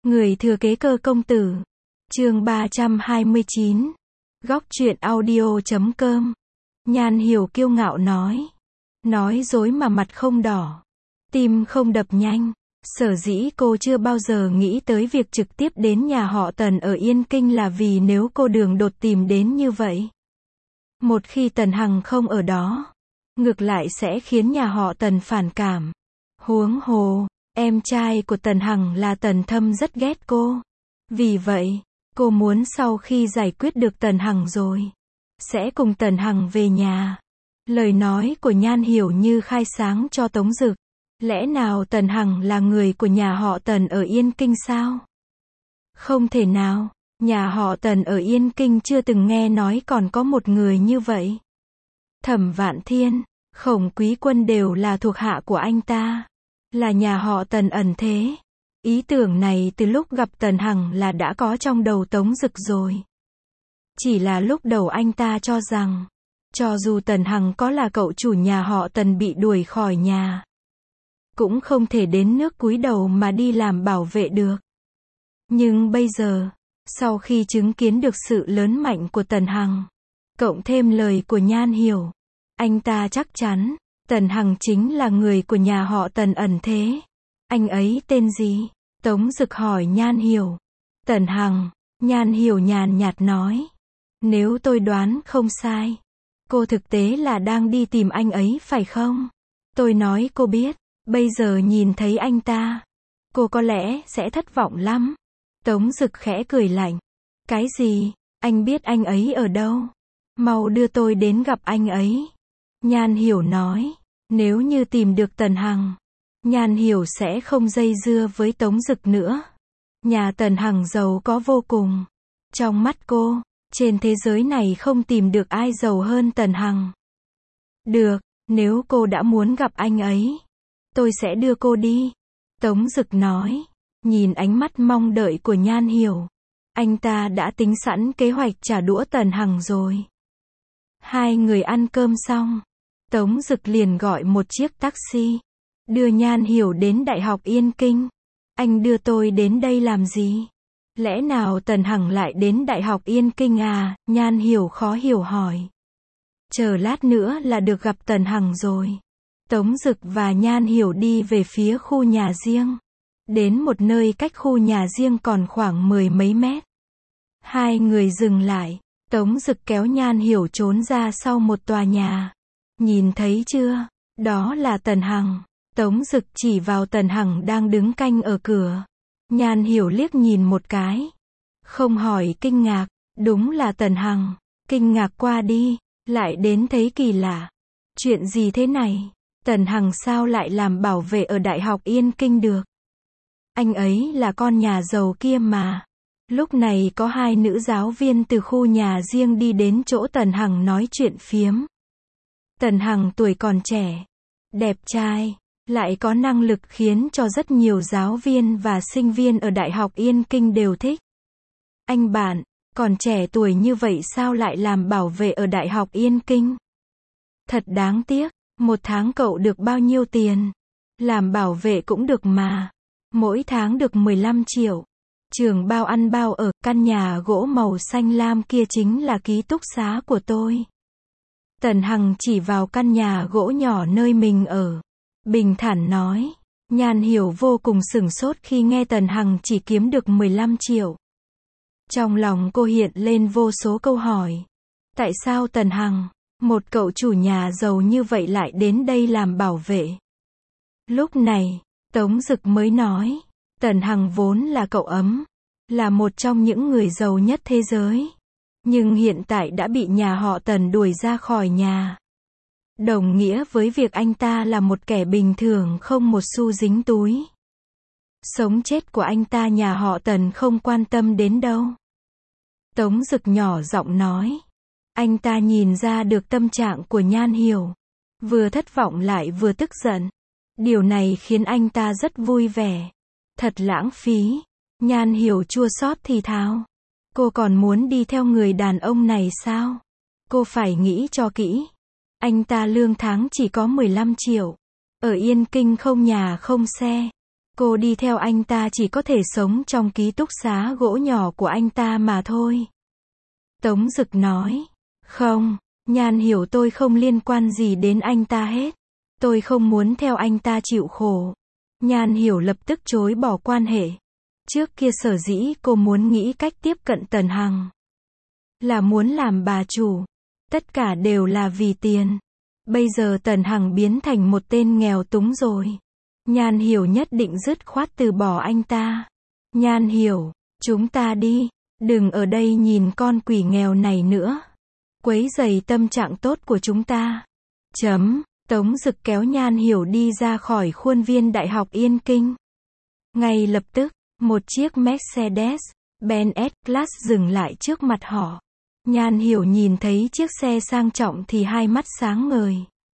Người thừa kế Cơ công tử. Chương 329. Góc truyện audio.com. Nhan Hiểu kiêu ngạo nói dối mà mặt không đỏ, tim không đập nhanh. Sở dĩ cô chưa bao giờ nghĩ tới việc trực tiếp đến nhà họ Tần ở Yên Kinh là vì nếu cô đường đột tìm đến như vậy, một khi Tần Hằng không ở đó, ngược lại sẽ khiến nhà họ Tần phản cảm. Huống hồ, em trai của Tần Hằng là Tần Thâm rất ghét cô. Vì vậy, cô muốn sau khi giải quyết được Tần Hằng rồi, sẽ cùng Tần Hằng về nhà. Lời nói của Nhan Hiểu như khai sáng cho Tống Dực. Lẽ nào Tần Hằng là người của nhà họ Tần ở Yên Kinh sao? Không thể nào, nhà họ Tần ở Yên Kinh chưa từng nghe nói còn có một người như vậy. Thẩm Vạn Thiên, Khổng Quý Quân đều là thuộc hạ của anh ta, là nhà họ Tần ẩn thế. Ý tưởng này từ lúc gặp Tần Hằng là đã có trong đầu Tống Dực rồi. Chỉ là lúc đầu anh ta cho rằng, cho dù Tần Hằng có là cậu chủ nhà họ Tần bị đuổi khỏi nhà, cũng không thể đến nước cúi đầu mà đi làm bảo vệ được. Nhưng bây giờ, sau khi chứng kiến được sự lớn mạnh của Tần Hằng, cộng thêm lời của Nhan Hiểu, anh ta chắc chắn, Tần Hằng chính là người của nhà họ Tần ẩn thế. Anh ấy tên gì? Tống Dực hỏi Nhan Hiểu. Tần Hằng. Nhan Hiểu nhàn nhạt nói. Nếu tôi đoán không sai, cô thực tế là đang đi tìm anh ấy phải không? Tôi nói cô biết, bây giờ nhìn thấy anh ta, cô có lẽ sẽ thất vọng lắm. Tống Dực khẽ cười lạnh. Cái gì? Anh biết anh ấy ở đâu? Mau đưa tôi đến gặp anh ấy. Nhan Hiểu nói. Nếu như tìm được Tần Hằng, Nhan Hiểu sẽ không dây dưa với Tống Dực nữa. Nhà Tần Hằng giàu có vô cùng. Trong mắt cô, trên thế giới này không tìm được ai giàu hơn Tần Hằng. Được, nếu cô đã muốn gặp anh ấy, tôi sẽ đưa cô đi. Tống Dực nói. Nhìn ánh mắt mong đợi của Nhan Hiểu, anh ta đã tính sẵn kế hoạch trả đũa Tần Hằng rồi. Hai người ăn cơm xong, Tống Dực liền gọi một chiếc taxi, đưa Nhan Hiểu đến Đại học Yên Kinh. Anh đưa tôi đến đây làm gì? Lẽ nào Tần Hằng lại đến Đại học Yên Kinh à? Nhan Hiểu khó hiểu hỏi. Chờ lát nữa là được gặp Tần Hằng rồi. Tống Dực và Nhan Hiểu đi về phía khu nhà riêng. Đến một nơi cách khu nhà riêng còn khoảng 10 mấy mét. Hai người dừng lại. Tống Dực kéo Nhan Hiểu trốn ra sau một tòa nhà. Nhìn thấy chưa? Đó là Tần Hằng. Tống Dực chỉ vào Tần Hằng đang đứng canh ở cửa. Nhan Hiểu liếc nhìn một cái. Không hỏi kinh ngạc. Đúng là Tần Hằng. Kinh ngạc qua đi. Lại đến thấy kỳ lạ. Chuyện gì thế này? Tần Hằng sao lại làm bảo vệ ở Đại học Yên Kinh được? Anh ấy là con nhà giàu kia mà. Lúc này có hai nữ giáo viên từ khu nhà riêng đi đến chỗ Tần Hằng nói chuyện phiếm. Tần Hằng tuổi còn trẻ, đẹp trai, lại có năng lực khiến cho rất nhiều giáo viên và sinh viên ở Đại học Yên Kinh đều thích. Anh bạn, còn trẻ tuổi như vậy sao lại làm bảo vệ ở Đại học Yên Kinh? Thật đáng tiếc, một tháng cậu được bao nhiêu tiền? Làm bảo vệ cũng được mà. Mỗi tháng được 15 triệu. Trường bao ăn bao ở, căn nhà gỗ màu xanh lam kia chính là ký túc xá của tôi. Tần Hằng chỉ vào căn nhà gỗ nhỏ nơi mình ở. Bình thản nói. Nhan Hiểu vô cùng sửng sốt khi nghe Tần Hằng chỉ kiếm được 15 triệu. Trong lòng cô hiện lên vô số câu hỏi. Tại sao Tần Hằng, một cậu chủ nhà giàu như vậy lại đến đây làm bảo vệ? Lúc này, Tống Dực mới nói. Tần Hằng vốn là cậu ấm, là một trong những người giàu nhất thế giới. Nhưng hiện tại đã bị nhà họ Tần đuổi ra khỏi nhà. Đồng nghĩa với việc anh ta là một kẻ bình thường không một xu dính túi. Sống chết của anh ta nhà họ Tần không quan tâm đến đâu. Tống Dực nhỏ giọng nói. Anh ta nhìn ra được tâm trạng của Nhan Hiểu. Vừa thất vọng lại vừa tức giận. Điều này khiến anh ta rất vui vẻ. Thật lãng phí. Nhan Hiểu chua xót thì thào. Cô còn muốn đi theo người đàn ông này sao? Cô phải nghĩ cho kỹ. Anh ta lương tháng chỉ có 15 triệu. Ở Yên Kinh không nhà không xe. Cô đi theo anh ta chỉ có thể sống trong ký túc xá gỗ nhỏ của anh ta mà thôi. Tống Dực nói. Không, Nhan Hiểu, tôi không liên quan gì đến anh ta hết. Tôi không muốn theo anh ta chịu khổ. Nhan Hiểu lập tức chối bỏ quan hệ. Trước kia sở dĩ cô muốn nghĩ cách tiếp cận Tần Hằng, là muốn làm bà chủ. Tất cả đều là vì tiền. Bây giờ Tần Hằng biến thành một tên nghèo túng rồi. Nhan Hiểu nhất định dứt khoát từ bỏ anh ta. Nhan Hiểu, chúng ta đi. Đừng ở đây nhìn con quỷ nghèo này nữa. Quấy rầy tâm trạng tốt của chúng ta. Tống Dực kéo Nhan Hiểu đi ra khỏi khuôn viên Đại học Yên Kinh. Ngay lập tức, một chiếc Mercedes-Benz S-Class dừng lại trước mặt họ. Nhan Hiểu nhìn thấy chiếc xe sang trọng thì hai mắt sáng ngời.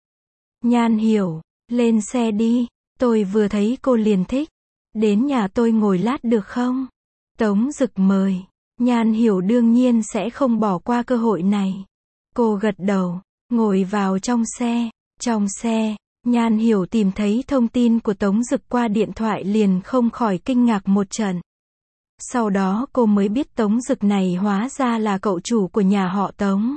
Nhan Hiểu, lên xe đi. Tôi vừa thấy cô liền thích. Đến nhà tôi ngồi lát được không? Tống Dực mời. Nhan Hiểu đương nhiên sẽ không bỏ qua cơ hội này. Cô gật đầu, ngồi vào trong xe. Trong xe, Nhan Hiểu tìm thấy thông tin của Tống Dực qua điện thoại liền không khỏi kinh ngạc một trận. Sau đó cô mới biết Tống Dực này hóa ra là cậu chủ của nhà họ Tống.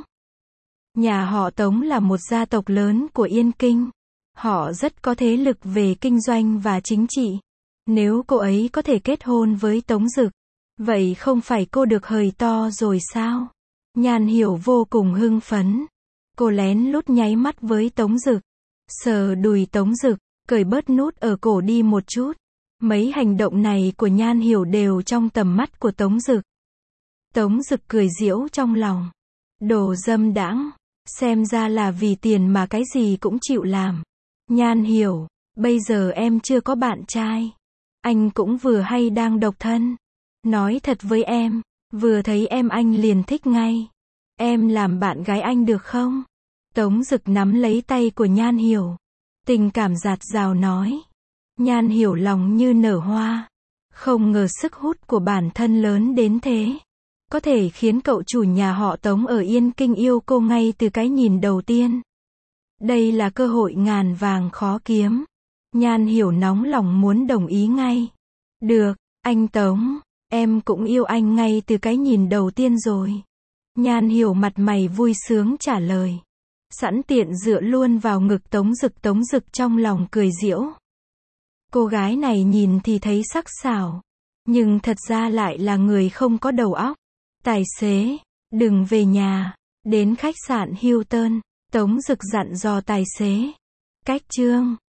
Nhà họ Tống là một gia tộc lớn của Yên Kinh. Họ rất có thế lực về kinh doanh và chính trị. Nếu cô ấy có thể kết hôn với Tống Dực, vậy không phải cô được hời to rồi sao? Nhan Hiểu vô cùng hưng phấn. Cô lén lút nháy mắt với Tống Dực. Sờ đùi Tống Dực, cởi bớt nút ở cổ đi một chút. Mấy hành động này của Nhan Hiểu đều trong tầm mắt của Tống Dực. Tống Dực cười giễu trong lòng. Đồ dâm đãng, xem ra là vì tiền mà cái gì cũng chịu làm. Nhan Hiểu, bây giờ em chưa có bạn trai. Anh cũng vừa hay đang độc thân. Nói thật với em, vừa thấy em anh liền thích ngay. Em làm bạn gái anh được không? Tống Dực nắm lấy tay của Nhan Hiểu. Tình cảm dạt dào nói. Nhan Hiểu lòng như nở hoa. Không ngờ sức hút của bản thân lớn đến thế. Có thể khiến cậu chủ nhà họ Tống ở Yên Kinh yêu cô ngay từ cái nhìn đầu tiên. Đây là cơ hội ngàn vàng khó kiếm. Nhan Hiểu nóng lòng muốn đồng ý ngay. Được, anh Tống, em cũng yêu anh ngay từ cái nhìn đầu tiên rồi. Nhan Hiểu mặt mày vui sướng trả lời. Sẵn tiện dựa luôn vào ngực Tống Dực trong lòng cười giễu. Cô gái này nhìn thì thấy sắc sảo, nhưng thật ra lại là người không có đầu óc. Tài xế, đừng về nhà. Đến khách sạn Hilton, Tống Dực dặn dò tài xế. Cách Trương.